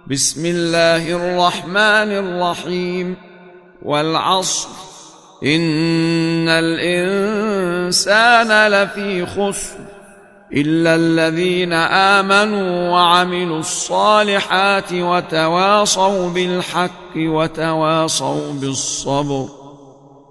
بسم الله الرحمن الرحيم والعصر إن الإنسان لفي خسر إلا الذين آمنوا وعملوا الصالحات وتواصوا بالحق وتواصوا بالصبر